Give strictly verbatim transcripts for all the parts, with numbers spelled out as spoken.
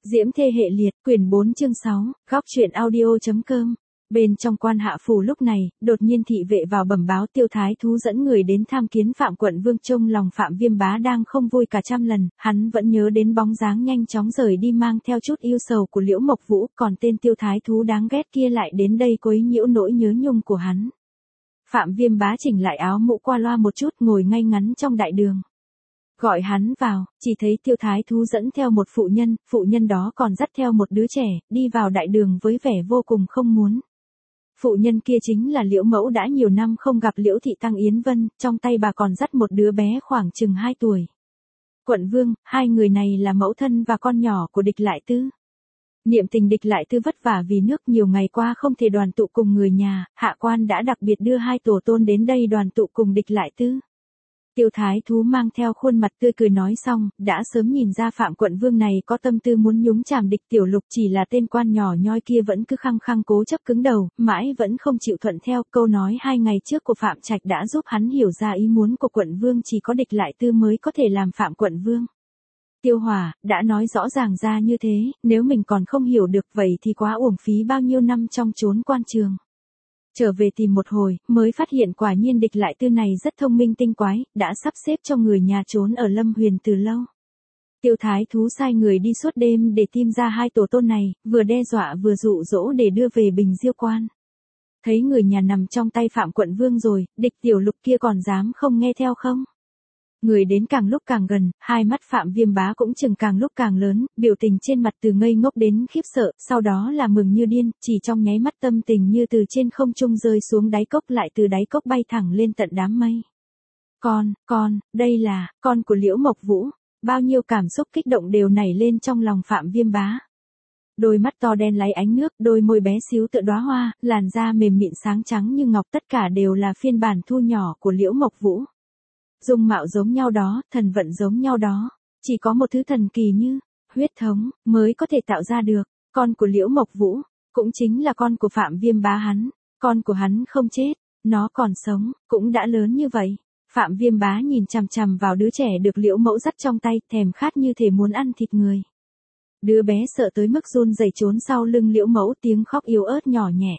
Diễm thê hệ liệt, quyển bốn chương sáu, góc truyện audio.com. Bên trong quan hạ phủ lúc này, đột nhiên thị vệ vào bẩm báo Tiêu Thái Thú dẫn người đến tham kiến Phạm quận vương. Trong lòng Phạm Viêm Bá đang không vui cả trăm lần, hắn vẫn nhớ đến bóng dáng nhanh chóng rời đi mang theo chút yêu sầu của Liễu Mộc Vũ, còn tên Tiêu Thái Thú đáng ghét kia lại đến đây quấy nhiễu nỗi nhớ nhung của hắn. Phạm Viêm Bá chỉnh lại áo mũ qua loa một chút, ngồi ngay ngắn trong đại đường. Gọi hắn vào, chỉ thấy Tiêu Thái Thú dẫn theo một phụ nhân, phụ nhân đó còn dắt theo một đứa trẻ, đi vào đại đường với vẻ vô cùng không muốn. Phụ nhân kia chính là Liễu Mẫu đã nhiều năm không gặp Liễu Thị Tăng Yến Vân, trong tay bà còn dắt một đứa bé khoảng chừng hai tuổi. Quận vương, hai người này là mẫu thân và con nhỏ của Địch Lại Tư. Niệm tình Địch Lại Tư vất vả vì nước nhiều ngày qua không thể đoàn tụ cùng người nhà, hạ quan đã đặc biệt đưa hai tổ tôn đến đây đoàn tụ cùng Địch Lại Tư. Tiêu Thái Thú mang theo khuôn mặt tươi cười nói xong, đã sớm nhìn ra Phạm quận vương này có tâm tư muốn nhúng chàm Địch Tiểu Lục, chỉ là tên quan nhỏ nhoi kia vẫn cứ khăng khăng cố chấp cứng đầu, mãi vẫn không chịu thuận theo. Câu nói hai ngày trước của Phạm Trạch đã giúp hắn hiểu ra ý muốn của quận vương, chỉ có Địch Lại Tư mới có thể làm Phạm quận vương. Tiêu Hòa, đã nói rõ ràng ra như thế, nếu mình còn không hiểu được vậy thì quá uổng phí bao nhiêu năm trong chốn quan trường. Trở về tìm một hồi, mới phát hiện quả nhiên Địch Lại Tư này rất thông minh tinh quái, đã sắp xếp cho người nhà trốn ở Lâm Huyền từ lâu. Tiêu Thái Thú sai người đi suốt đêm để tìm ra hai tổ tôn này, vừa đe dọa vừa dụ dỗ để đưa về Bình Diêu Quan. Thấy người nhà nằm trong tay Phạm quận vương rồi, Địch Tiểu Lục kia còn dám không nghe theo không? Người đến càng lúc càng gần, hai mắt Phạm Viêm Bá cũng chừng càng lúc càng lớn, biểu tình trên mặt từ ngây ngốc đến khiếp sợ, sau đó là mừng như điên, chỉ trong nháy mắt tâm tình như từ trên không trung rơi xuống đáy cốc, lại từ đáy cốc bay thẳng lên tận đám mây. Con, con, đây là, con của Liễu Mộc Vũ, bao nhiêu cảm xúc kích động đều nảy lên trong lòng Phạm Viêm Bá. Đôi mắt to đen láy ánh nước, đôi môi bé xíu tựa đóa hoa, làn da mềm mịn sáng trắng như ngọc, tất cả đều là phiên bản thu nhỏ của Liễu Mộc Vũ. Dung mạo giống nhau đó, thần vận giống nhau đó, chỉ có một thứ thần kỳ như huyết thống mới có thể tạo ra được. Con của Liễu Mộc Vũ, cũng chính là con của Phạm Viêm Bá hắn, con của hắn không chết, nó còn sống, cũng đã lớn như vậy. Phạm Viêm Bá nhìn chằm chằm vào đứa trẻ được Liễu Mẫu dắt trong tay, thèm khát như thể muốn ăn thịt người. Đứa bé sợ tới mức run rẩy trốn sau lưng Liễu Mẫu, tiếng khóc yếu ớt nhỏ nhẹ.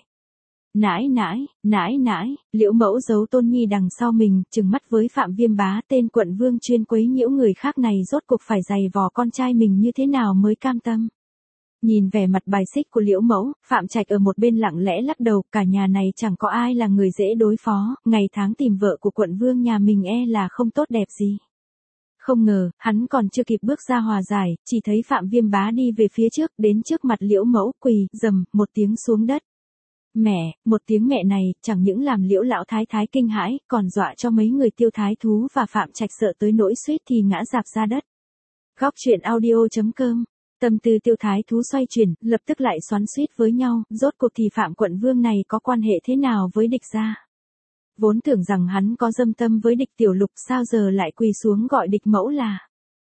Nãi nãi, nãi nãi, Liễu Mẫu giấu Tôn Nhi đằng sau mình, trừng mắt với Phạm Viêm Bá, tên quận vương chuyên quấy nhiễu người khác này rốt cuộc phải giày vò con trai mình như thế nào mới cam tâm. Nhìn vẻ mặt bài xích của Liễu Mẫu, Phạm Trạch ở một bên lặng lẽ lắc đầu, cả nhà này chẳng có ai là người dễ đối phó, ngày tháng tìm vợ của quận vương nhà mình e là không tốt đẹp gì. Không ngờ, hắn còn chưa kịp bước ra hòa giải, chỉ thấy Phạm Viêm Bá đi về phía trước, đến trước mặt Liễu Mẫu, quỳ, rầm, một tiếng xuống đất. Mẹ, một tiếng mẹ này, chẳng những làm Liễu lão thái thái kinh hãi, còn dọa cho mấy người Tiêu Thái Thú và Phạm Trạch sợ tới nỗi suýt thì ngã rạp ra đất. Góc truyện audio.com. Tâm tư Tiêu Thái Thú xoay chuyển, lập tức lại xoắn xuýt với nhau, rốt cuộc thì Phạm quận vương này có quan hệ thế nào với Địch gia? Vốn tưởng rằng hắn có dâm tâm với Địch Tiểu Lục, sao giờ lại quỳ xuống gọi Địch Mẫu là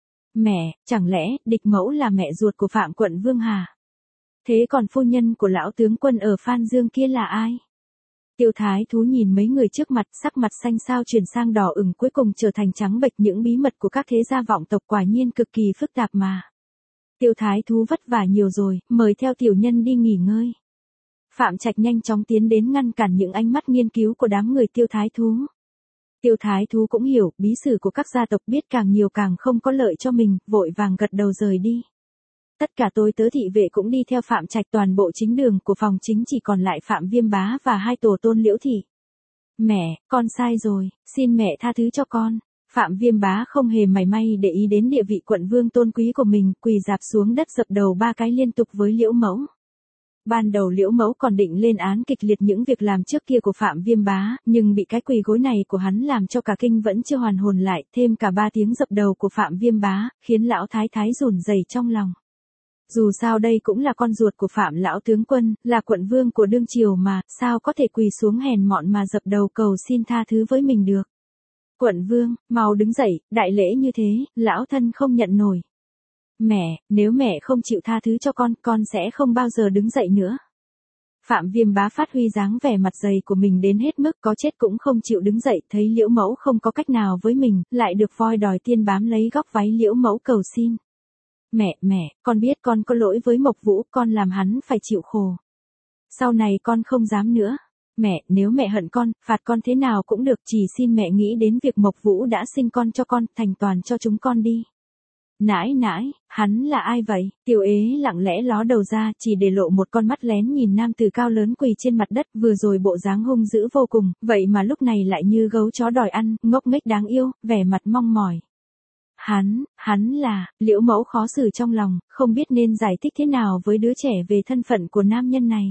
mẹ, chẳng lẽ Địch Mẫu là mẹ ruột của Phạm quận vương hả? Thế còn phu nhân của lão tướng quân ở Phan Dương kia là ai? Tiêu Thái Thú nhìn mấy người trước mặt, sắc mặt xanh xao chuyển sang đỏ ửng, cuối cùng trở thành trắng bệch. Những bí mật của các thế gia vọng tộc quả nhiên cực kỳ phức tạp mà. Tiêu Thái Thú vất vả nhiều rồi, mời theo tiểu nhân đi nghỉ ngơi. Phạm Trạch nhanh chóng tiến đến ngăn cản những ánh mắt nghiên cứu của đám người Tiêu Thái Thú. Tiêu Thái Thú cũng hiểu, bí sử của các gia tộc biết càng nhiều càng không có lợi cho mình, vội vàng gật đầu rời đi. Tất cả tôi tớ thị vệ cũng đi theo Phạm Trạch, toàn bộ chính đường của phòng chính chỉ còn lại Phạm Viêm Bá và hai tổ tôn Liễu Thị. Mẹ, con sai rồi, xin mẹ tha thứ cho con. Phạm Viêm Bá không hề mảy may để ý đến địa vị quận vương tôn quý của mình, quỳ rạp xuống đất dập đầu ba cái liên tục với Liễu Mẫu. Ban đầu Liễu Mẫu còn định lên án kịch liệt những việc làm trước kia của Phạm Viêm Bá, nhưng bị cái quỳ gối này của hắn làm cho cả kinh vẫn chưa hoàn hồn lại, thêm cả ba tiếng dập đầu của Phạm Viêm Bá, khiến lão thái thái run rẩy trong lòng. Dù sao đây cũng là con ruột của Phạm lão tướng quân, là quận vương của đương triều mà, sao có thể quỳ xuống hèn mọn mà dập đầu cầu xin tha thứ với mình được. Quận vương, mau đứng dậy, đại lễ như thế, lão thân không nhận nổi. Mẹ, nếu mẹ không chịu tha thứ cho con, con sẽ không bao giờ đứng dậy nữa. Phạm Viêm Bá phát huy dáng vẻ mặt dày của mình đến hết mức, có chết cũng không chịu đứng dậy, thấy Liễu Mẫu không có cách nào với mình, lại được voi đòi tiên bám lấy góc váy Liễu Mẫu cầu xin. Mẹ, mẹ, con biết con có lỗi với Mộc Vũ, con làm hắn phải chịu khổ. Sau này con không dám nữa. Mẹ, nếu mẹ hận con, phạt con thế nào cũng được, chỉ xin mẹ nghĩ đến việc Mộc Vũ đã sinh con cho con, thành toàn cho chúng con đi. Nãi nãi, hắn là ai vậy? Tiểu ế lặng lẽ ló đầu ra, chỉ để lộ một con mắt lén nhìn nam tử cao lớn quỳ trên mặt đất, vừa rồi bộ dáng hung dữ vô cùng, vậy mà lúc này lại như gấu chó đòi ăn, ngốc nghếch đáng yêu, vẻ mặt mong mỏi. Hắn, hắn là, Liễu Mẫu khó xử trong lòng, không biết nên giải thích thế nào với đứa trẻ về thân phận của nam nhân này.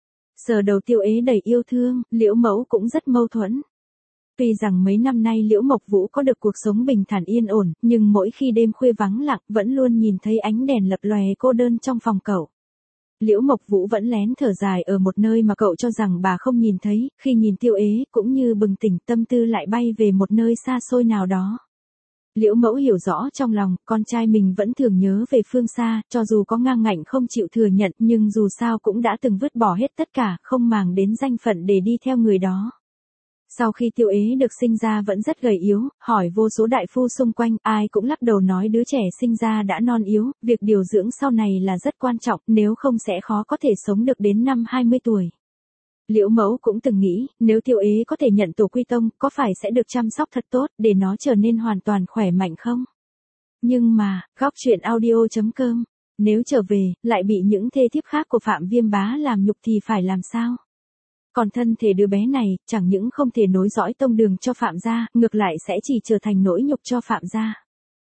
Sờ đầu Tiêu ế đầy yêu thương, Liễu Mẫu cũng rất mâu thuẫn. Tuy rằng mấy năm nay Liễu Mộc Vũ có được cuộc sống bình thản yên ổn, nhưng mỗi khi đêm khuya vắng lặng vẫn luôn nhìn thấy ánh đèn lập lòe cô đơn trong phòng cậu. Liễu Mộc Vũ vẫn lén thở dài ở một nơi mà cậu cho rằng bà không nhìn thấy, khi nhìn Tiêu ế cũng như bừng tỉnh tâm tư lại bay về một nơi xa xôi nào đó. Liễu Mẫu hiểu rõ trong lòng, con trai mình vẫn thường nhớ về phương xa, cho dù có ngang ngạnh không chịu thừa nhận nhưng dù sao cũng đã từng vứt bỏ hết tất cả, không màng đến danh phận để đi theo người đó. Sau khi Tiêu ế được sinh ra vẫn rất gầy yếu, hỏi vô số đại phu xung quanh, ai cũng lắc đầu nói đứa trẻ sinh ra đã non yếu, việc điều dưỡng sau này là rất quan trọng, nếu không sẽ khó có thể sống được đến năm hai mươi tuổi. Liễu Mẫu cũng từng nghĩ, nếu Tiêu ế có thể nhận tổ quy tông, có phải sẽ được chăm sóc thật tốt, để nó trở nên hoàn toàn khỏe mạnh không? Nhưng mà, góc truyện audio chấm com, nếu trở về, lại bị những thê thiếp khác của Phạm Viêm Bá làm nhục thì phải làm sao? Còn thân thể đứa bé này, chẳng những không thể nối dõi tông đường cho Phạm gia, ngược lại sẽ chỉ trở thành nỗi nhục cho Phạm gia.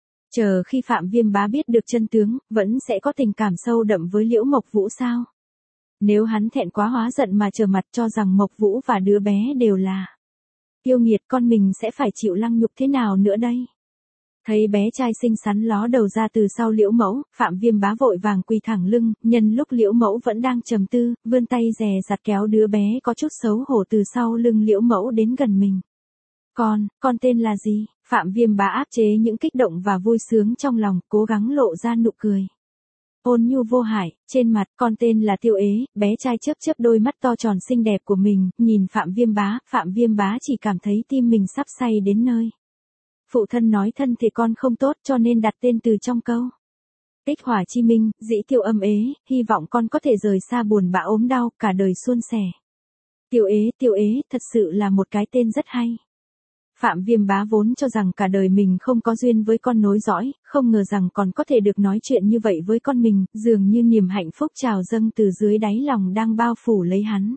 Chờ khi Phạm Viêm Bá biết được chân tướng, vẫn sẽ có tình cảm sâu đậm với Liễu Mộc Vũ sao? Nếu hắn thẹn quá hóa giận mà trở mặt cho rằng Mộc Vũ và đứa bé đều là yêu nghiệt, con mình sẽ phải chịu lăng nhục thế nào nữa đây? Thấy bé trai xinh xắn ló đầu ra từ sau Liễu Mẫu, Phạm Viêm Bá vội vàng quỳ thẳng lưng, nhân lúc Liễu Mẫu vẫn đang trầm tư, vươn tay dè dặt kéo đứa bé có chút xấu hổ từ sau lưng Liễu Mẫu đến gần mình. Con, con tên là gì? Phạm Viêm Bá áp chế những kích động và vui sướng trong lòng, cố gắng lộ ra nụ cười ôn nhu vô hại, trên mặt. Con tên là Tiêu ế. Bé trai chớp chớp đôi mắt to tròn xinh đẹp của mình, nhìn Phạm Viêm Bá, Phạm Viêm Bá chỉ cảm thấy tim mình sắp say đến nơi. Phụ thân nói thân thể con không tốt cho nên đặt tên từ trong câu. Ích hỏa chi minh, dĩ Tiêu âm ế, hy vọng con có thể rời xa buồn bã ốm đau, cả đời suôn sẻ. Tiêu ế, Tiêu ế, thật sự là một cái tên rất hay. Phạm Viêm Bá vốn cho rằng cả đời mình không có duyên với con nối dõi, không ngờ rằng còn có thể được nói chuyện như vậy với con mình, dường như niềm hạnh phúc trào dâng từ dưới đáy lòng đang bao phủ lấy hắn.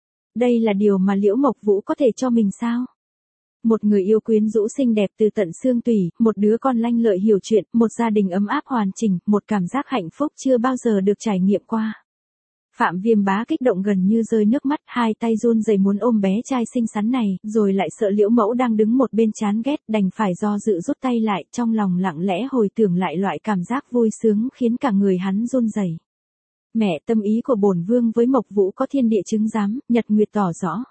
Đây là điều mà Liễu Mộc Vũ có thể cho mình sao? Một người yêu quyến rũ xinh đẹp từ tận xương tủy, một đứa con lanh lợi hiểu chuyện, một gia đình ấm áp hoàn chỉnh, một cảm giác hạnh phúc chưa bao giờ được trải nghiệm qua. Phạm Viêm Bá kích động gần như rơi nước mắt, hai tay run rẩy muốn ôm bé trai xinh xắn này, rồi lại sợ Liễu Mẫu đang đứng một bên chán ghét, đành phải do dự rút tay lại, trong lòng lặng lẽ hồi tưởng lại loại cảm giác vui sướng khiến cả người hắn run rẩy. Mẹ, tâm ý của bổn vương với Mộc Vũ có thiên địa chứng giám, nhật nguyệt tỏ rõ.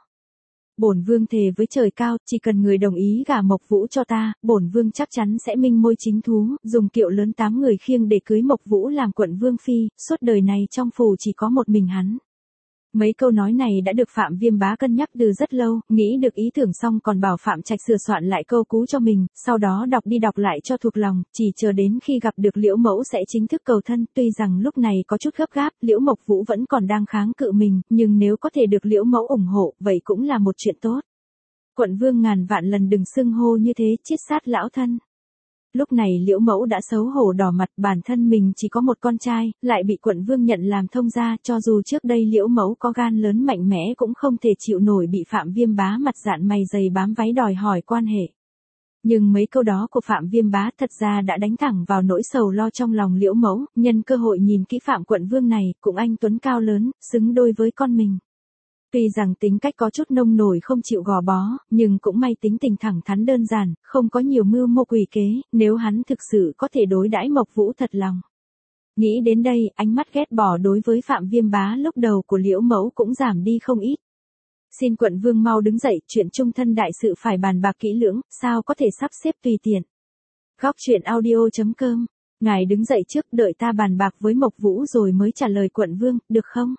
Bổn vương thề với trời cao, chỉ cần người đồng ý gả Mộc Vũ cho ta, bổn vương chắc chắn sẽ minh môi chính thú, dùng kiệu lớn tám người khiêng để cưới Mộc Vũ làm quận vương phi, suốt đời này trong phủ chỉ có một mình hắn. Mấy câu nói này đã được Phạm Viêm Bá cân nhắc từ rất lâu, nghĩ được ý tưởng xong còn bảo Phạm Trạch sửa soạn lại câu cú cho mình, sau đó đọc đi đọc lại cho thuộc lòng, chỉ chờ đến khi gặp được Liễu Mẫu sẽ chính thức cầu thân. Tuy rằng lúc này có chút gấp gáp, Liễu Mộc Vũ vẫn còn đang kháng cự mình, nhưng nếu có thể được Liễu Mẫu ủng hộ, vậy cũng là một chuyện tốt. Quận vương ngàn vạn lần đừng xưng hô như thế, chiết sát lão thân. Lúc này Liễu Mẫu đã xấu hổ đỏ mặt, bản thân mình chỉ có một con trai, lại bị quận vương nhận làm thông gia, cho dù trước đây Liễu Mẫu có gan lớn mạnh mẽ cũng không thể chịu nổi bị Phạm Viêm Bá mặt dạn mày dày bám váy đòi hỏi quan hệ. Nhưng mấy câu đó của Phạm Viêm Bá thật ra đã đánh thẳng vào nỗi sầu lo trong lòng Liễu Mẫu, nhân cơ hội nhìn kỹ Phạm quận vương này, cũng anh tuấn cao lớn, xứng đôi với con mình. Tuy rằng tính cách có chút nông nổi không chịu gò bó, nhưng cũng may tính tình thẳng thắn đơn giản, không có nhiều mưu mô quỷ kế, nếu hắn thực sự có thể đối đãi Mộc Vũ thật lòng. Nghĩ đến đây, ánh mắt ghét bỏ đối với Phạm Viêm Bá lúc đầu của Liễu Mẫu cũng giảm đi không ít. Xin quận vương mau đứng dậy, chuyện chung thân đại sự phải bàn bạc kỹ lưỡng, sao có thể sắp xếp tùy tiện. Góc truyện audio chấm com, ngài đứng dậy trước, đợi ta bàn bạc với Mộc Vũ rồi mới trả lời quận vương, được không?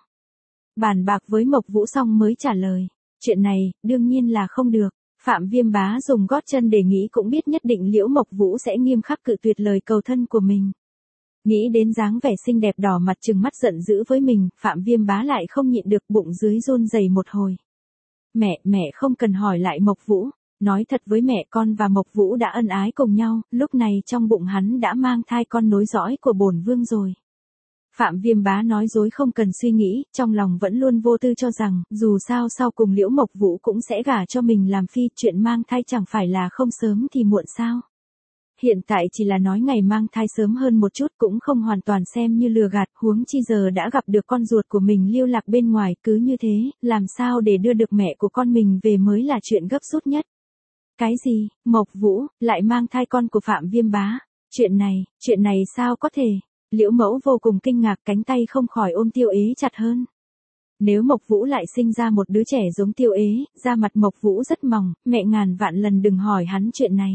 Bàn bạc với Mộc Vũ xong mới trả lời. Chuyện này, đương nhiên là không được. Phạm Viêm Bá dùng gót chân để nghĩ cũng biết nhất định Liễu Mộc Vũ sẽ nghiêm khắc cự tuyệt lời cầu thân của mình. Nghĩ đến dáng vẻ xinh đẹp đỏ mặt trừng mắt giận dữ với mình, Phạm Viêm Bá lại không nhịn được, bụng dưới run rẩy một hồi. Mẹ, mẹ không cần hỏi lại Mộc Vũ. Nói thật với mẹ, con và Mộc Vũ đã ân ái cùng nhau, lúc này trong bụng hắn đã mang thai con nối dõi của bổn vương rồi. Phạm Viêm Bá nói dối không cần suy nghĩ, trong lòng vẫn luôn vô tư cho rằng, dù sao sau cùng Liễu Mộc Vũ cũng sẽ gả cho mình làm phi, chuyện mang thai chẳng phải là không sớm thì muộn sao. Hiện tại chỉ là nói ngày mang thai sớm hơn một chút cũng không hoàn toàn xem như lừa gạt, huống chi giờ đã gặp được con ruột của mình lưu lạc bên ngoài, cứ như thế, làm sao để đưa được mẹ của con mình về mới là chuyện gấp rút nhất. Cái gì, Mộc Vũ, lại mang thai con của Phạm Viêm Bá? Chuyện này, chuyện này sao có thể? Liễu Mẫu vô cùng kinh ngạc, cánh tay không khỏi ôm Tiêu Ế chặt hơn. Nếu Mộc Vũ lại sinh ra một đứa trẻ giống Tiêu Ế, da mặt Mộc Vũ rất mỏng, mẹ ngàn vạn lần đừng hỏi hắn chuyện này.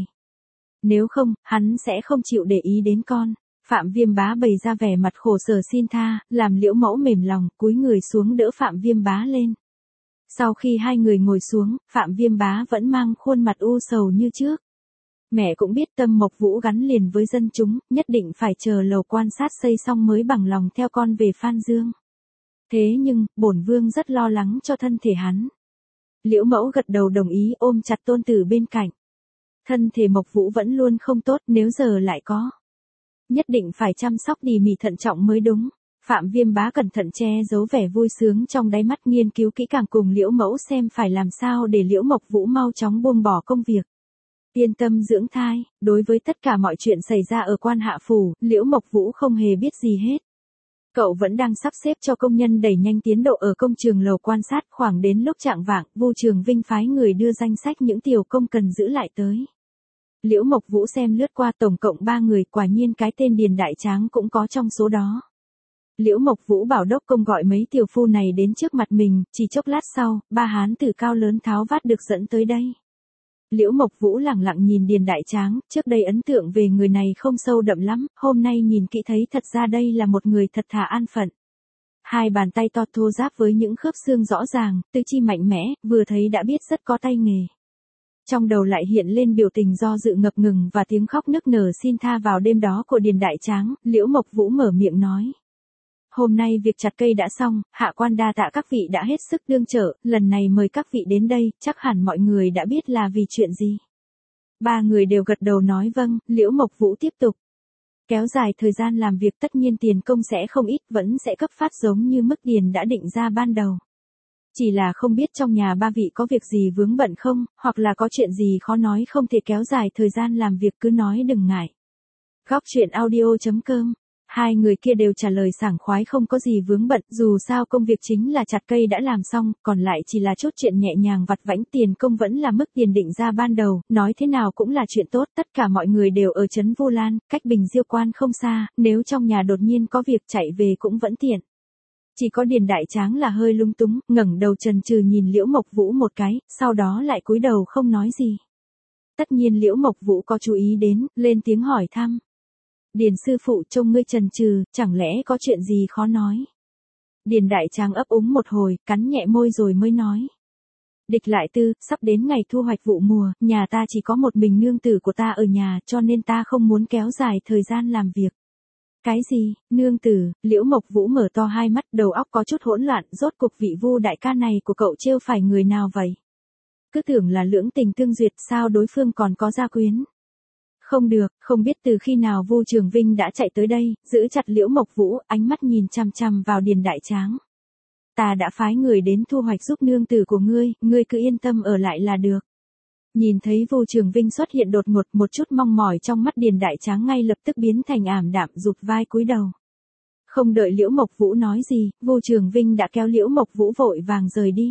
Nếu không, hắn sẽ không chịu để ý đến con. Phạm Viêm Bá bày ra vẻ mặt khổ sở xin tha, làm Liễu Mẫu mềm lòng, cúi người xuống đỡ Phạm Viêm Bá lên. Sau khi hai người ngồi xuống, Phạm Viêm Bá vẫn mang khuôn mặt u sầu như trước. Mẹ cũng biết tâm Mộc Vũ gắn liền với dân chúng, nhất định phải chờ lầu quan sát xây xong mới bằng lòng theo con về Phan Dương. Thế nhưng, bổn vương rất lo lắng cho thân thể hắn. Liễu Mẫu gật đầu đồng ý, ôm chặt tôn tử bên cạnh. Thân thể Mộc Vũ vẫn luôn không tốt, nếu giờ lại có. Nhất định phải chăm sóc tỉ mỉ thận trọng mới đúng. Phạm Viêm Bá cẩn thận che giấu vẻ vui sướng trong đáy mắt, nghiên cứu kỹ càng cùng Liễu Mẫu xem phải làm sao để Liễu Mộc Vũ mau chóng buông bỏ công việc. Yên tâm dưỡng thai, đối với tất cả mọi chuyện xảy ra ở Quan Hạ Phủ, Liễu Mộc Vũ không hề biết gì hết. Cậu vẫn đang sắp xếp cho công nhân đẩy nhanh tiến độ ở công trường lầu quan sát, khoảng đến lúc chạng vạng, Vu Trường Vinh phái người đưa danh sách những tiểu công cần giữ lại tới. Liễu Mộc Vũ xem lướt qua, tổng cộng ba người, quả nhiên cái tên Điền Đại Tráng cũng có trong số đó. Liễu Mộc Vũ bảo đốc công gọi mấy tiểu phu này đến trước mặt mình, chỉ chốc lát sau, ba hán tử cao lớn tháo vát được dẫn tới đây. Liễu Mộc Vũ lẳng lặng nhìn Điền Đại Tráng, trước đây ấn tượng về người này không sâu đậm lắm, hôm nay nhìn kỹ thấy thật ra đây là một người thật thà an phận. Hai bàn tay to thô ráp với những khớp xương rõ ràng, tứ chi mạnh mẽ, vừa thấy đã biết rất có tay nghề. Trong đầu lại hiện lên biểu tình do dự ngập ngừng và tiếng khóc nức nở xin tha vào đêm đó của Điền Đại Tráng, Liễu Mộc Vũ mở miệng nói. Hôm nay việc chặt cây đã xong, hạ quan đa tạ các vị đã hết sức tương trợ, lần này mời các vị đến đây, chắc hẳn mọi người đã biết là vì chuyện gì. Ba người đều gật đầu nói vâng, Liễu Mộc Vũ tiếp tục. Kéo dài thời gian làm việc tất nhiên tiền công sẽ không ít, vẫn sẽ cấp phát giống như mức tiền đã định ra ban đầu. Chỉ là không biết trong nhà ba vị có việc gì vướng bận không, hoặc là có chuyện gì khó nói không thể kéo dài thời gian làm việc cứ nói đừng ngại. Góc truyện audio chấm com. Hai người kia đều trả lời sảng khoái không có gì vướng bận, dù sao công việc chính là chặt cây đã làm xong, còn lại chỉ là chốt chuyện nhẹ nhàng vặt vãnh, tiền công vẫn là mức tiền định ra ban đầu, nói thế nào cũng là chuyện tốt, tất cả mọi người đều ở trấn Vu Lan, cách Bình Diêu Quan không xa, nếu trong nhà đột nhiên có việc chạy về cũng vẫn tiện. Chỉ có Điền Đại Tráng là hơi lung túng, ngẩng đầu chần chừ nhìn Liễu Mộc Vũ một cái, sau đó lại cúi đầu không nói gì. Tất nhiên Liễu Mộc Vũ có chú ý đến, lên tiếng hỏi thăm. Điền sư phụ, trông ngươi chần chừ, chẳng lẽ có chuyện gì khó nói? Điền Đại Tráng ấp úng một hồi, cắn nhẹ môi rồi mới nói. Địch Lại Tư, sắp đến ngày thu hoạch vụ mùa, nhà ta chỉ có một mình nương tử của ta ở nhà, cho nên ta không muốn kéo dài thời gian làm việc. Cái gì, nương tử? Liễu Mộc Vũ mở to hai mắt, đầu óc có chút hỗn loạn, rốt cuộc vị Vu đại ca này của cậu trêu phải người nào vậy? Cứ tưởng là lưỡng tình tương duyệt, sao đối phương còn có gia quyến? Không được, không biết từ khi nào Vu Trường Vinh đã chạy tới đây, giữ chặt Liễu Mộc Vũ, ánh mắt nhìn chằm chằm vào Điền Đại Tráng. Ta đã phái người đến thu hoạch giúp nương tử của ngươi, ngươi cứ yên tâm ở lại là được. Nhìn thấy Vu Trường Vinh xuất hiện đột ngột, một chút mong mỏi trong mắt Điền Đại Tráng ngay lập tức biến thành ảm đạm, rụt vai cúi đầu. Không đợi Liễu Mộc Vũ nói gì, Vu Trường Vinh đã kéo Liễu Mộc Vũ vội vàng rời đi.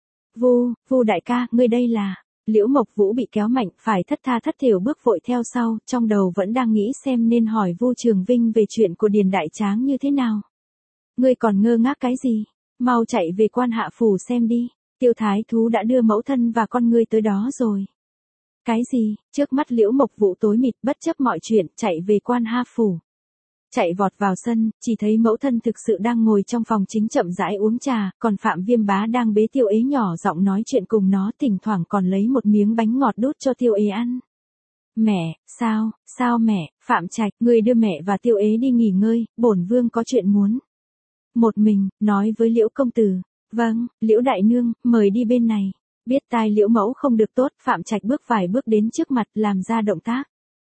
Vu, Vu đại ca, ngươi đây là... Liễu Mộc Vũ bị kéo mạnh, phải thất tha thất thểu bước vội theo sau, trong đầu vẫn đang nghĩ xem nên hỏi Vu Trường Vinh về chuyện của Điền Đại Tráng như thế nào. Ngươi còn ngơ ngác cái gì? Mau chạy về Quan Hạ Phủ xem đi, Tiêu Thái Thú đã đưa mẫu thân và con ngươi tới đó rồi. Cái gì? Trước mắt Liễu Mộc Vũ tối mịt, bất chấp mọi chuyện, chạy về Quan Hạ Phủ. Chạy vọt vào sân, chỉ thấy mẫu thân thực sự đang ngồi trong phòng chính chậm rãi uống trà, còn Phạm Viêm Bá đang bế Tiêu Ế nhỏ giọng nói chuyện cùng nó, thỉnh thoảng còn lấy một miếng bánh ngọt đút cho Tiêu Ế ăn. Mẹ, sao, sao mẹ, Phạm Trạch, người đưa mẹ và Tiêu Ế đi nghỉ ngơi, bổn vương có chuyện muốn. Một mình, nói với Liễu công tử. Vâng, Liễu đại nương, mời đi bên này. Biết tai Liễu mẫu không được tốt, Phạm Trạch bước vài bước đến trước mặt, làm ra động tác.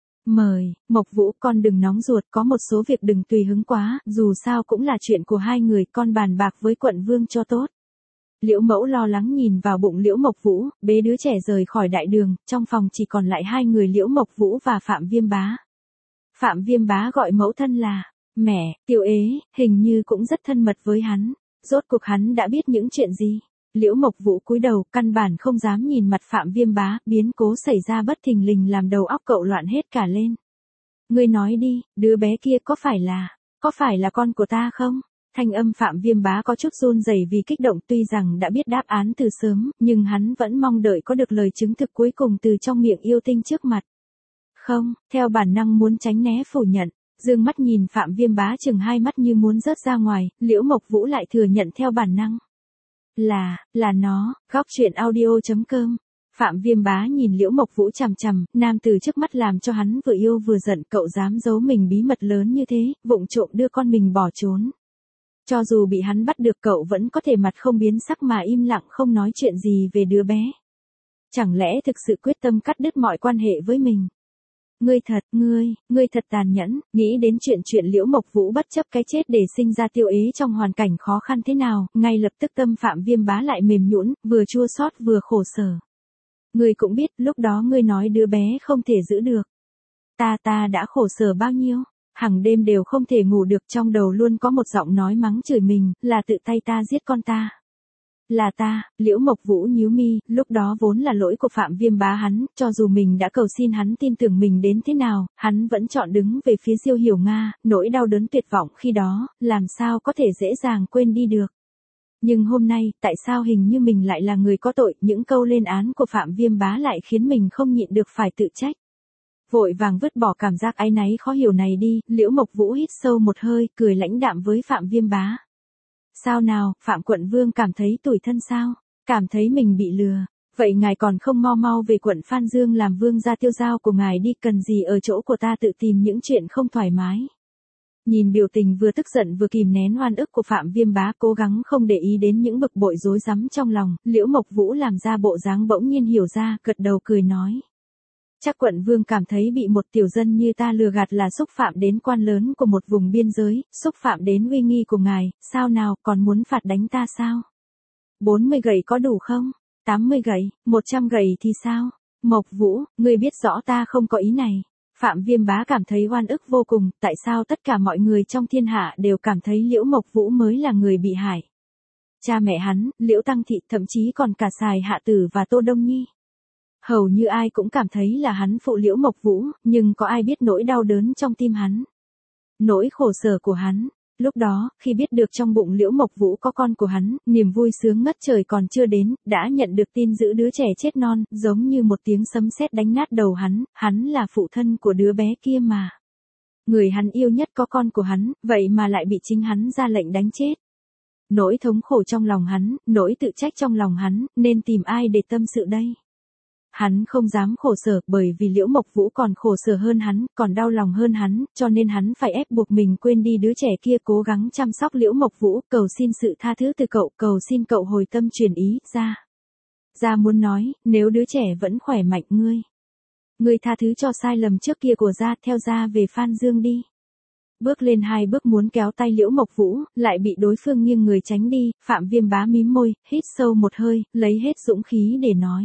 Mời, Mộc Vũ, con đừng nóng ruột, có một số việc đừng tùy hứng quá, dù sao cũng là chuyện của hai người, con bàn bạc với quận vương cho tốt. Liễu mẫu lo lắng nhìn vào bụng Liễu Mộc Vũ, bế đứa trẻ rời khỏi đại đường, trong phòng chỉ còn lại hai người Liễu Mộc Vũ và Phạm Viêm Bá. Phạm Viêm Bá gọi mẫu thân là mẹ, Tiêu Ế, hình như cũng rất thân mật với hắn. Rốt cuộc hắn đã biết những chuyện gì? Liễu Mộc Vũ cúi đầu, căn bản không dám nhìn mặt Phạm Viêm Bá, biến cố xảy ra bất thình lình làm đầu óc cậu loạn hết cả lên. Ngươi nói đi, đứa bé kia có phải là, có phải là con của ta không? Thanh âm Phạm Viêm Bá có chút run rẩy vì kích động, tuy rằng đã biết đáp án từ sớm, nhưng hắn vẫn mong đợi có được lời chứng thực cuối cùng từ trong miệng yêu tinh trước mặt. Không, theo bản năng muốn tránh né phủ nhận. Dương mắt nhìn Phạm Viêm Bá chừng hai mắt như muốn rớt ra ngoài, Liễu Mộc Vũ lại thừa nhận theo bản năng. Là, là nó, góc truyện audio chấm com. Phạm Viêm Bá nhìn Liễu Mộc Vũ chằm chằm, nam từ trước mắt làm cho hắn vừa yêu vừa giận, cậu dám giấu mình bí mật lớn như thế, vụng trộm đưa con mình bỏ trốn. Cho dù bị hắn bắt được cậu vẫn có thể mặt không biến sắc mà im lặng không nói chuyện gì về đứa bé. Chẳng lẽ thực sự quyết tâm cắt đứt mọi quan hệ với mình? Ngươi thật, ngươi, ngươi thật tàn nhẫn, nghĩ đến chuyện chuyện Liễu Mộc Vũ bất chấp cái chết để sinh ra Tiêu Ế trong hoàn cảnh khó khăn thế nào, ngay lập tức tâm Phạm Viêm Bá lại mềm nhũn, vừa chua xót vừa khổ sở. Ngươi cũng biết, lúc đó ngươi nói đứa bé không thể giữ được. Ta ta đã khổ sở bao nhiêu, hằng đêm đều không thể ngủ được, trong đầu luôn có một giọng nói mắng chửi mình, là tự tay ta giết con ta. Là ta, Liễu Mộc Vũ nhíu mi, lúc đó vốn là lỗi của Phạm Viêm Bá hắn, cho dù mình đã cầu xin hắn tin tưởng mình đến thế nào, hắn vẫn chọn đứng về phía Diêu Hiểu Nga, nỗi đau đớn tuyệt vọng khi đó, làm sao có thể dễ dàng quên đi được. Nhưng hôm nay, tại sao hình như mình lại là người có tội, những câu lên án của Phạm Viêm Bá lại khiến mình không nhịn được phải tự trách. Vội vàng vứt bỏ cảm giác áy náy khó hiểu này đi, Liễu Mộc Vũ hít sâu một hơi, cười lãnh đạm với Phạm Viêm Bá. Sao nào, Phạm quận vương cảm thấy tủi thân sao? Cảm thấy mình bị lừa. Vậy ngài còn không mau mau về quận Phan Dương làm vương gia tiêu giao của ngài đi, cần gì ở chỗ của ta tự tìm những chuyện không thoải mái. Nhìn biểu tình vừa tức giận vừa kìm nén oan ức của Phạm Viêm Bá, cố gắng không để ý đến những bực bội rối rắm trong lòng, Liễu Mộc Vũ làm ra bộ dáng bỗng nhiên hiểu ra, gật đầu cười nói. Chắc quận vương cảm thấy bị một tiểu dân như ta lừa gạt là xúc phạm đến quan lớn của một vùng biên giới, xúc phạm đến uy nghi của ngài, sao nào, còn muốn phạt đánh ta sao? bốn mươi gậy có đủ không? tám mươi gậy, một trăm gậy thì sao? Mộc Vũ, ngươi biết rõ ta không có ý này. Phạm Viêm Bá cảm thấy oan ức vô cùng, tại sao tất cả mọi người trong thiên hạ đều cảm thấy Liễu Mộc Vũ mới là người bị hại? Cha mẹ hắn, Liễu Tăng Thị, thậm chí còn cả Sài Hạ Tử và Tô Đông Nhi. Hầu như ai cũng cảm thấy là hắn phụ Liễu Mộc Vũ, nhưng có ai biết nỗi đau đớn trong tim hắn? Nỗi khổ sở của hắn. Lúc đó, khi biết được trong bụng Liễu Mộc Vũ có con của hắn, niềm vui sướng ngất trời còn chưa đến, đã nhận được tin giữ đứa trẻ chết non, giống như một tiếng sấm sét đánh nát đầu hắn, hắn là phụ thân của đứa bé kia mà. Người hắn yêu nhất có con của hắn, vậy mà lại bị chính hắn ra lệnh đánh chết. Nỗi thống khổ trong lòng hắn, nỗi tự trách trong lòng hắn, nên tìm ai để tâm sự đây? Hắn không dám khổ sở, bởi vì Liễu Mộc Vũ còn khổ sở hơn hắn, còn đau lòng hơn hắn, cho nên hắn phải ép buộc mình quên đi đứa trẻ kia, cố gắng chăm sóc Liễu Mộc Vũ, cầu xin sự tha thứ từ cậu, cầu xin cậu hồi tâm chuyển ý, ra. Ra muốn nói, nếu đứa trẻ vẫn khỏe mạnh ngươi. Ngươi tha thứ cho sai lầm trước kia của Ra, theo Ra về Phan Dương đi. Bước lên hai bước muốn kéo tay Liễu Mộc Vũ, lại bị đối phương nghiêng người tránh đi, Phạm Viêm Bá mím môi, hít sâu một hơi, lấy hết dũng khí để nói.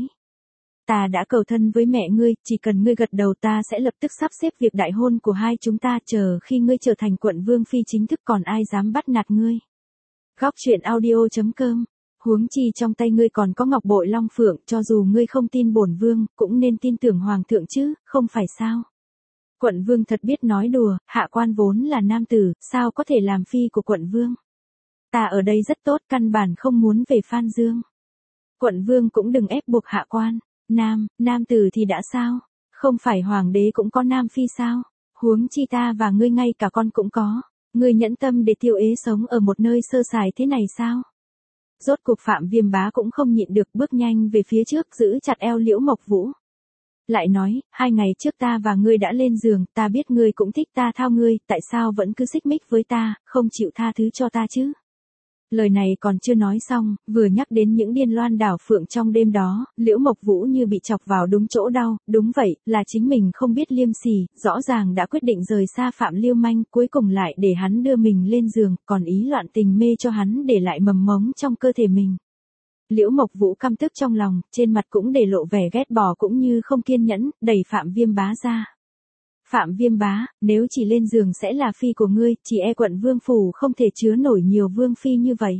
Ta đã cầu thân với mẹ ngươi, chỉ cần ngươi gật đầu ta sẽ lập tức sắp xếp việc đại hôn của hai chúng ta, chờ khi ngươi trở thành quận vương phi chính thức còn ai dám bắt nạt ngươi. Góc truyện audio chấm com. Huống chi trong tay ngươi còn có ngọc bội long phượng, cho dù ngươi không tin bổn vương, cũng nên tin tưởng hoàng thượng chứ, không phải sao? Quận vương thật biết nói đùa, hạ quan vốn là nam tử, sao có thể làm phi của quận vương? Ta ở đây rất tốt, căn bản không muốn về Phan Dương. Quận vương cũng đừng ép buộc hạ quan. Nam, nam tử thì đã sao? Không phải hoàng đế cũng có nam phi sao? Huống chi ta và ngươi ngay cả con cũng có. Ngươi nhẫn tâm để Tiêu Ế sống ở một nơi sơ sài thế này sao? Rốt cuộc Phạm Viêm Bá cũng không nhịn được, bước nhanh về phía trước, giữ chặt eo Liễu Mộc Vũ. lại nói, hai ngày trước ta và ngươi đã lên giường, ta biết ngươi cũng thích ta thao ngươi, tại sao vẫn cứ xích mích với ta, không chịu tha thứ cho ta chứ? Lời này còn chưa nói xong, vừa nhắc đến những điên loan đảo phượng trong đêm đó, Liễu Mộc Vũ như bị chọc vào đúng chỗ đau, đúng vậy, là chính mình không biết liêm sỉ, rõ ràng đã quyết định rời xa Phạm Liêu Manh, cuối cùng lại để hắn đưa mình lên giường, còn ý loạn tình mê cho hắn để lại mầm mống trong cơ thể mình. Liễu Mộc Vũ căm tức trong lòng, trên mặt cũng để lộ vẻ ghét bỏ cũng như không kiên nhẫn, đẩy Phạm Viêm Bá ra. Phạm Viêm Bá, nếu chỉ lên giường sẽ là phi của ngươi, chỉ e quận vương phủ không thể chứa nổi nhiều vương phi như vậy.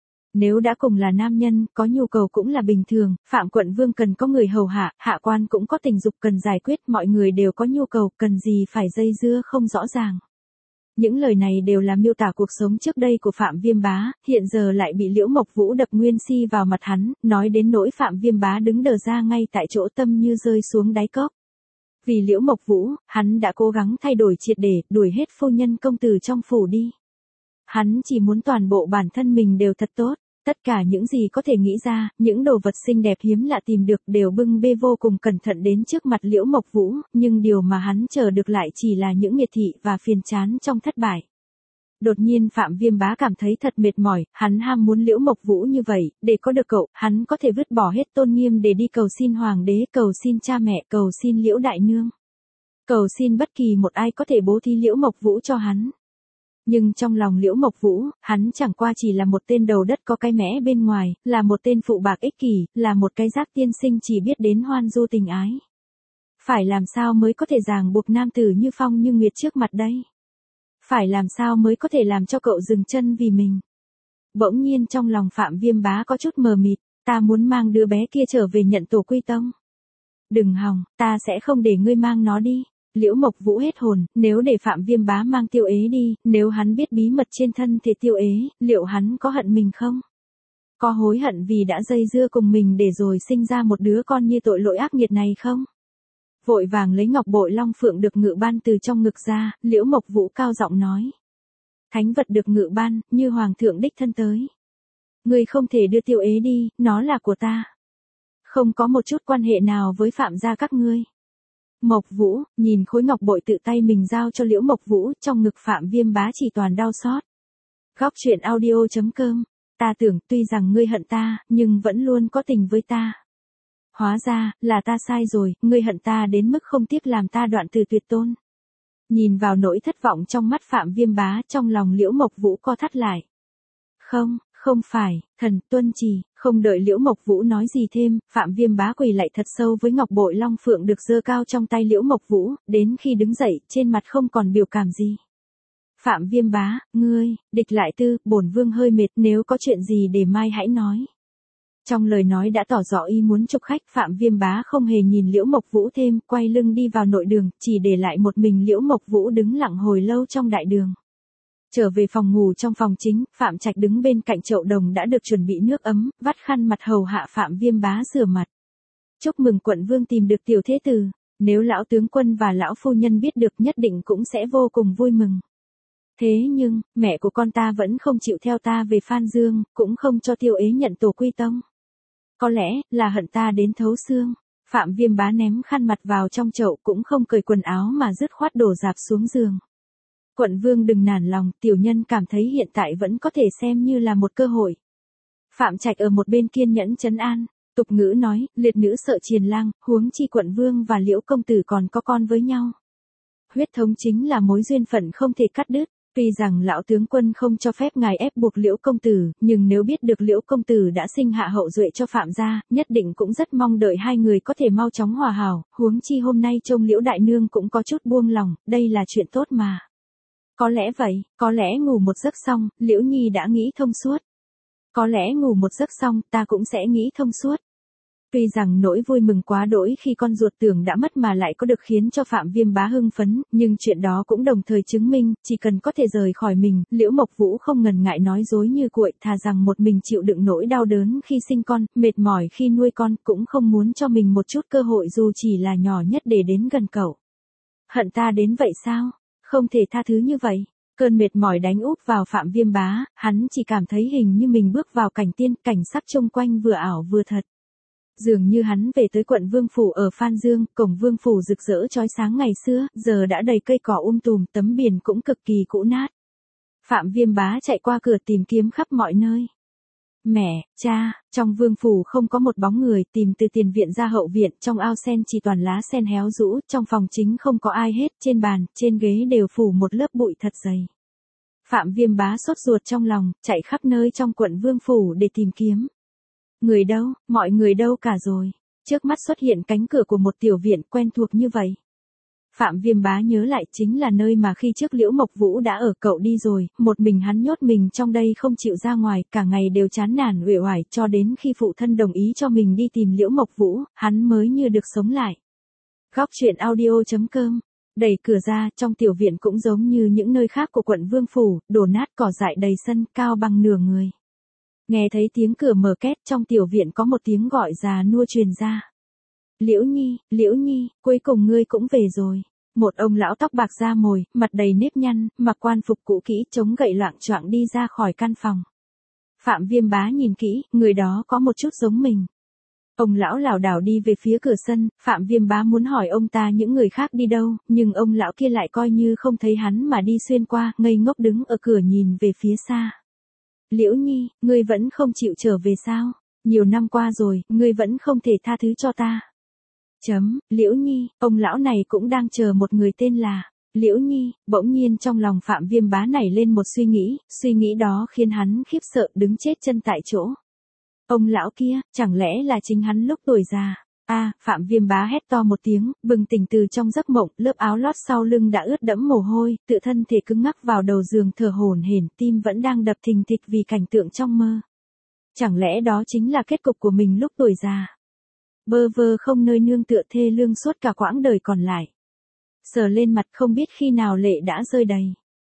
Nếu đã cùng là nam nhân, có nhu cầu cũng là bình thường, Phạm quận vương cần có người hầu hạ, hạ quan cũng có tình dục cần giải quyết, mọi người đều có nhu cầu, cần gì phải dây dưa không rõ ràng. Những lời này đều là miêu tả cuộc sống trước đây của Phạm Viêm Bá, hiện giờ lại bị Liễu Mộc Vũ đập nguyên si vào mặt hắn, nói đến nỗi Phạm Viêm Bá đứng đờ ra ngay tại chỗ tâm như rơi xuống đáy cốc. Vì Liễu Mộc Vũ, hắn đã cố gắng thay đổi triệt để, đuổi hết phu nhân công tử trong phủ đi. Hắn chỉ muốn toàn bộ bản thân mình đều thật tốt, tất cả những gì có thể nghĩ ra, những đồ vật xinh đẹp hiếm lạ tìm được đều bưng bê vô cùng cẩn thận đến trước mặt Liễu Mộc Vũ, nhưng điều mà hắn chờ được lại chỉ là những miệt thị và phiền chán trong thất bại. Đột nhiên Phạm Viêm Bá cảm thấy thật mệt mỏi, hắn ham muốn Liễu Mộc Vũ như vậy, để có được cậu, hắn có thể vứt bỏ hết tôn nghiêm để đi cầu xin hoàng đế, cầu xin cha mẹ, cầu xin Liễu đại nương. Cầu xin bất kỳ một ai có thể bố thí Liễu Mộc Vũ cho hắn. Nhưng trong lòng Liễu Mộc Vũ, hắn chẳng qua chỉ là một tên đầu đất có cái mẽ bên ngoài, là một tên phụ bạc ích kỷ, là một cái rác tiên sinh chỉ biết đến hoan du tình ái. Phải làm sao mới có thể ràng buộc nam tử như Phong như Nguyệt trước mặt đây? Phải làm sao mới có thể làm cho cậu dừng chân vì mình? Bỗng nhiên trong lòng Phạm Viêm Bá có chút mờ mịt, ta muốn mang đứa bé kia trở về nhận tổ quy tông. Đừng hòng, ta sẽ không để ngươi mang nó đi. Liễu Mộc Vũ hết hồn, nếu để Phạm Viêm Bá mang Tiêu Ế đi, nếu hắn biết bí mật trên thân thể Tiêu Ế, liệu hắn có hận mình không? Có hối hận vì đã dây dưa cùng mình để rồi sinh ra một đứa con như tội lỗi ác nghiệt này không? Vội vàng lấy ngọc bội long phượng được ngự ban từ trong ngực ra, Liễu Mộc Vũ cao giọng nói. Thánh vật được ngự ban, như hoàng thượng đích thân tới. Ngươi không thể đưa Tiêu Ế đi, nó là của ta. Không có một chút quan hệ nào với Phạm gia các ngươi. Mộc Vũ, nhìn khối ngọc bội tự tay mình giao cho Liễu Mộc Vũ, trong ngực Phạm Viêm Bá chỉ toàn đau xót. Góc truyện audio chấm com, ta tưởng tuy rằng ngươi hận ta, nhưng vẫn luôn có tình với ta. Hóa ra, là ta sai rồi, ngươi hận ta đến mức không tiếc làm ta đoạn từ tuyệt tôn. Nhìn vào nỗi thất vọng trong mắt Phạm Viêm Bá, trong lòng Liễu Mộc Vũ co thắt lại. Không, không phải, thần tuân chỉ, không đợi Liễu Mộc Vũ nói gì thêm, Phạm Viêm Bá quỳ lại thật sâu với ngọc bội long phượng được giơ cao trong tay Liễu Mộc Vũ, đến khi đứng dậy, trên mặt không còn biểu cảm gì. Phạm Viêm Bá, ngươi, địch lại tư, bổn vương hơi mệt, nếu có chuyện gì để mai hãy nói. Trong lời nói đã tỏ rõ ý muốn chụp khách, Phạm Viêm Bá không hề nhìn Liễu Mộc Vũ thêm, quay lưng đi vào nội đường, chỉ để lại một mình Liễu Mộc Vũ đứng lặng hồi lâu trong đại đường. Trở về phòng ngủ trong phòng chính, Phạm Trạch đứng bên cạnh chậu đồng đã được chuẩn bị nước ấm, vắt khăn mặt hầu hạ Phạm Viêm Bá rửa mặt. Chúc mừng quận vương tìm được tiểu thế tử, nếu lão tướng quân và lão phu nhân biết được nhất định cũng sẽ vô cùng vui mừng. Thế nhưng, mẹ của con ta vẫn không chịu theo ta về Phan Dương, cũng không cho Tiêu Ế nhận tổ quy tông. Có lẽ, là hận ta đến thấu xương. Phạm Viêm Bá ném khăn mặt vào trong chậu cũng không cởi quần áo mà dứt khoát đổ dạp xuống giường. Quận vương đừng nản lòng, tiểu nhân cảm thấy hiện tại vẫn có thể xem như là một cơ hội. Phạm Trạch ở một bên kiên nhẫn trấn an, tục ngữ nói, liệt nữ sợ triền lang, huống chi quận vương và Liễu công tử còn có con với nhau. Huyết thống chính là mối duyên phận không thể cắt đứt. Tuy rằng lão tướng quân không cho phép ngài ép buộc Liễu công tử, nhưng nếu biết được Liễu công tử đã sinh hạ hậu duệ cho Phạm gia, nhất định cũng rất mong đợi hai người có thể mau chóng hòa hảo, huống chi hôm nay trông Liễu đại nương cũng có chút buông lòng, đây là chuyện tốt mà. Có lẽ vậy, có lẽ ngủ một giấc xong, Liễu Nhi đã nghĩ thông suốt. Có lẽ ngủ một giấc xong, ta cũng sẽ nghĩ thông suốt. Tuy rằng nỗi vui mừng quá đỗi khi con ruột tưởng đã mất mà lại có được khiến cho Phạm Viêm Bá hưng phấn, nhưng chuyện đó cũng đồng thời chứng minh, chỉ cần có thể rời khỏi mình, Liễu Mộc Vũ không ngần ngại nói dối như cuội, thà rằng một mình chịu đựng nỗi đau đớn khi sinh con, mệt mỏi khi nuôi con, cũng không muốn cho mình một chút cơ hội dù chỉ là nhỏ nhất để đến gần cậu. Hận ta đến vậy sao? Không thể tha thứ như vậy. Cơn mệt mỏi đánh úp vào Phạm Viêm Bá, hắn chỉ cảm thấy hình như mình bước vào cảnh tiên, cảnh sắc xung quanh vừa ảo vừa thật. Dường như hắn về tới quận Vương Phủ ở Phan Dương, cổng Vương Phủ rực rỡ chói sáng ngày xưa, giờ đã đầy cây cỏ um tùm, tấm biển cũng cực kỳ cũ nát. Phạm Viêm Bá chạy qua cửa tìm kiếm khắp mọi nơi. Mẹ, cha, trong Vương Phủ không có một bóng người, tìm từ tiền viện ra hậu viện, trong ao sen chỉ toàn lá sen héo rũ, trong phòng chính không có ai hết, trên bàn, trên ghế đều phủ một lớp bụi thật dày. Phạm Viêm Bá sốt ruột trong lòng, chạy khắp nơi trong quận Vương Phủ để tìm kiếm. Người đâu, mọi người đâu cả rồi. Trước mắt xuất hiện cánh cửa của một tiểu viện quen thuộc như vậy. Phạm Viêm Bá nhớ lại chính là nơi mà khi trước Liễu Mộc Vũ đã ở, cậu đi rồi, một mình hắn nhốt mình trong đây không chịu ra ngoài, cả ngày đều chán nản uể oải, cho đến khi phụ thân đồng ý cho mình đi tìm Liễu Mộc Vũ, hắn mới như được sống lại. Góc truyện audio chấm com. Đẩy cửa ra, trong tiểu viện cũng giống như những nơi khác của quận Vương Phủ, đổ nát cỏ dại đầy sân, cao bằng nửa người. Nghe thấy tiếng cửa mở két, trong tiểu viện có một tiếng gọi già nua truyền ra. Liễu Nhi, Liễu Nhi, cuối cùng ngươi cũng về rồi. Một ông lão tóc bạc da mồi, mặt đầy nếp nhăn, mặc quan phục cũ kỹ, chống gậy loạng choạng đi ra khỏi căn phòng. Phạm Viêm Bá nhìn kỹ, người đó có một chút giống mình. Ông lão lảo đảo đi về phía cửa sân, Phạm Viêm Bá muốn hỏi ông ta những người khác đi đâu, nhưng ông lão kia lại coi như không thấy hắn mà đi xuyên qua, ngây ngốc đứng ở cửa nhìn về phía xa. Liễu Nhi, ngươi vẫn không chịu trở về sao? Nhiều năm qua rồi, ngươi vẫn không thể tha thứ cho ta. Chấm, Liễu Nhi, ông lão này cũng đang chờ một người tên là Liễu Nhi. Bỗng nhiên trong lòng Phạm Viêm Bá nảy lên một suy nghĩ, suy nghĩ đó khiến hắn khiếp sợ đứng chết chân tại chỗ. Ông lão kia, chẳng lẽ là chính hắn lúc tuổi già? A, à, Phạm Viêm Bá hét to một tiếng, bừng tỉnh từ trong giấc mộng, lớp áo lót sau lưng đã ướt đẫm mồ hôi, tự thân thể cứng ngắc vào đầu giường thở hổn hển, tim vẫn đang đập thình thịch vì cảnh tượng trong mơ. Chẳng lẽ đó chính là kết cục của mình lúc tuổi già? Bơ vơ không nơi nương tựa thê lương suốt cả quãng đời còn lại. Sờ lên mặt không biết khi nào lệ đã rơi đầy.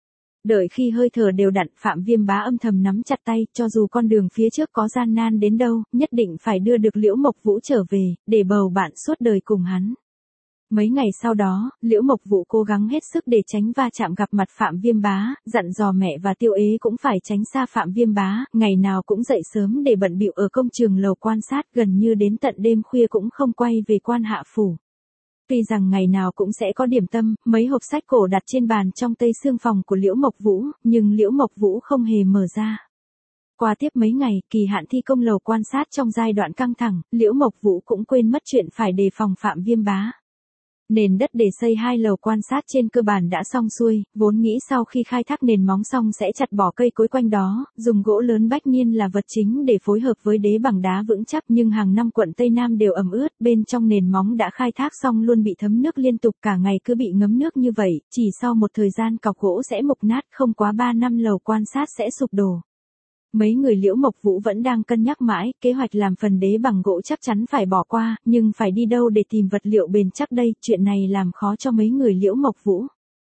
Đợi khi hơi thở đều đặn, Phạm Viêm Bá âm thầm nắm chặt tay, cho dù con đường phía trước có gian nan đến đâu, nhất định phải đưa được Liễu Mộc Vũ trở về, để bầu bạn suốt đời cùng hắn. Mấy ngày sau đó, Liễu Mộc Vũ cố gắng hết sức để tránh va chạm gặp mặt Phạm Viêm Bá, dặn dò mẹ và Tiêu Ế cũng phải tránh xa Phạm Viêm Bá, ngày nào cũng dậy sớm để bận bịu ở công trường lầu quan sát, gần như đến tận đêm khuya cũng không quay về quan hạ phủ. Tuy rằng ngày nào cũng sẽ có điểm tâm, mấy hộp sách cổ đặt trên bàn trong tây xương phòng của Liễu Mộc Vũ, nhưng Liễu Mộc Vũ không hề mở ra. Qua tiếp mấy ngày, kỳ hạn thi công lầu quan sát trong giai đoạn căng thẳng, Liễu Mộc Vũ cũng quên mất chuyện phải đề phòng Phạm Viêm Bá. Nền đất để xây hai lầu quan sát trên cơ bản đã xong xuôi, vốn nghĩ sau khi khai thác nền móng xong sẽ chặt bỏ cây cối quanh đó, dùng gỗ lớn bách niên là vật chính để phối hợp với đế bằng đá vững chắc, nhưng hàng năm quận Tây Nam đều ẩm ướt, bên trong nền móng đã khai thác xong luôn bị thấm nước liên tục, cả ngày cứ bị ngấm nước như vậy, chỉ sau một thời gian cọc gỗ sẽ mục nát, không quá ba năm lầu quan sát sẽ sụp đổ. Mấy người Liễu Mộc Vũ vẫn đang cân nhắc mãi, kế hoạch làm phần đế bằng gỗ chắc chắn phải bỏ qua, nhưng phải đi đâu để tìm vật liệu bền chắc đây, chuyện này làm khó cho mấy người Liễu Mộc Vũ.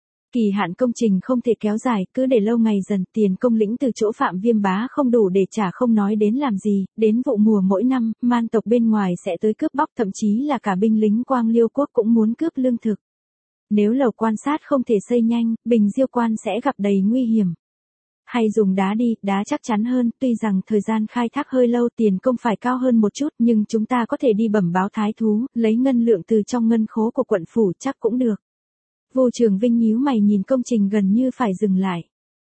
Kỳ hạn công trình không thể kéo dài, cứ để lâu ngày dần, tiền công lĩnh từ chỗ Phạm Viêm Bá không đủ để trả, không nói đến làm gì, đến vụ mùa mỗi năm, man tộc bên ngoài sẽ tới cướp bóc, thậm chí là cả binh lính Quang Liêu Quốc cũng muốn cướp lương thực. Nếu lầu quan sát không thể xây nhanh, Bình Diêu Quan sẽ gặp đầy nguy hiểm. Hay dùng đá đi, đá chắc chắn hơn, tuy rằng thời gian khai thác hơi lâu, tiền công phải cao hơn một chút, nhưng chúng ta có thể đi bẩm báo thái thú, lấy ngân lượng từ trong ngân khố của quận phủ chắc cũng được. Vô Trường Vinh nhíu mày nhìn công trình gần như phải dừng lại.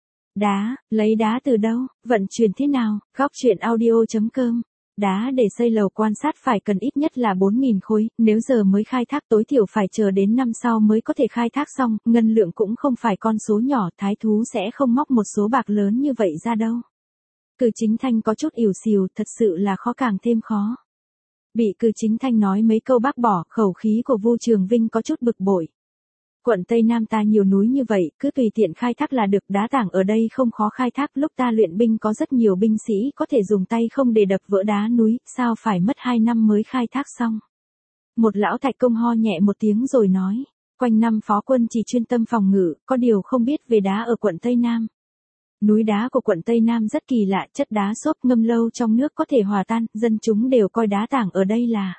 Đá, lấy đá từ đâu, vận chuyển thế nào, góc truyện audio chấm com. Đá để xây lầu quan sát phải cần ít nhất là bốn nghìn khối, nếu giờ mới khai thác tối thiểu phải chờ đến năm sau mới có thể khai thác xong, ngân lượng cũng không phải con số nhỏ, thái thú sẽ không móc một số bạc lớn như vậy ra đâu. Cử Chính Thanh có chút ỉu xìu, thật sự là khó càng thêm khó. Bị Cử Chính Thanh nói mấy câu bác bỏ, khẩu khí của Vô Trường Vinh có chút bực bội. Quận Tây Nam ta nhiều núi như vậy, cứ tùy tiện khai thác là được, đá tảng ở đây không khó khai thác, lúc ta luyện binh có rất nhiều binh sĩ có thể dùng tay không để đập vỡ đá núi, sao phải mất hai năm mới khai thác xong. Một lão thạch công ho nhẹ một tiếng rồi nói, quanh năm phó quân chỉ chuyên tâm phòng ngự, có điều không biết về đá ở quận Tây Nam. Núi đá của quận Tây Nam rất kỳ lạ, chất đá xốp ngâm lâu trong nước có thể hòa tan, dân chúng đều coi đá tảng ở đây là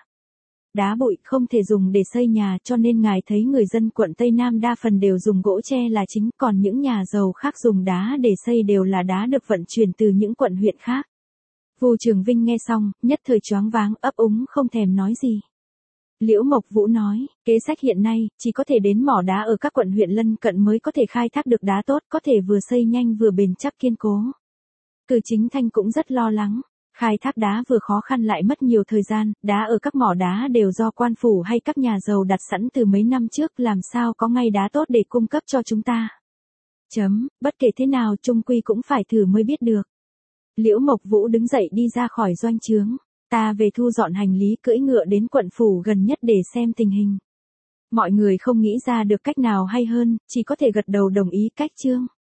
đá bụi, không thể dùng để xây nhà, cho nên ngài thấy người dân quận Tây Nam đa phần đều dùng gỗ tre là chính, còn những nhà giàu khác dùng đá để xây đều là đá được vận chuyển từ những quận huyện khác. Vu Trường Vinh nghe xong, nhất thời choáng váng, ấp úng không thèm nói gì. Liễu Mộc Vũ nói, kế sách hiện nay, chỉ có thể đến mỏ đá ở các quận huyện lân cận mới có thể khai thác được đá tốt, có thể vừa xây nhanh vừa bền chắc kiên cố. Từ Chính Thanh cũng rất lo lắng, khai thác đá vừa khó khăn lại mất nhiều thời gian, đá ở các mỏ đá đều do quan phủ hay các nhà giàu đặt sẵn từ mấy năm trước, làm sao có ngay đá tốt để cung cấp cho chúng ta. Chấm, bất kể thế nào chung quy cũng phải thử mới biết được. Liễu Mộc Vũ đứng dậy đi ra khỏi doanh trướng, ta về thu dọn hành lý cưỡi ngựa đến quận phủ gần nhất để xem tình hình. Mọi người không nghĩ ra được cách nào hay hơn, chỉ có thể gật đầu đồng ý cách Trương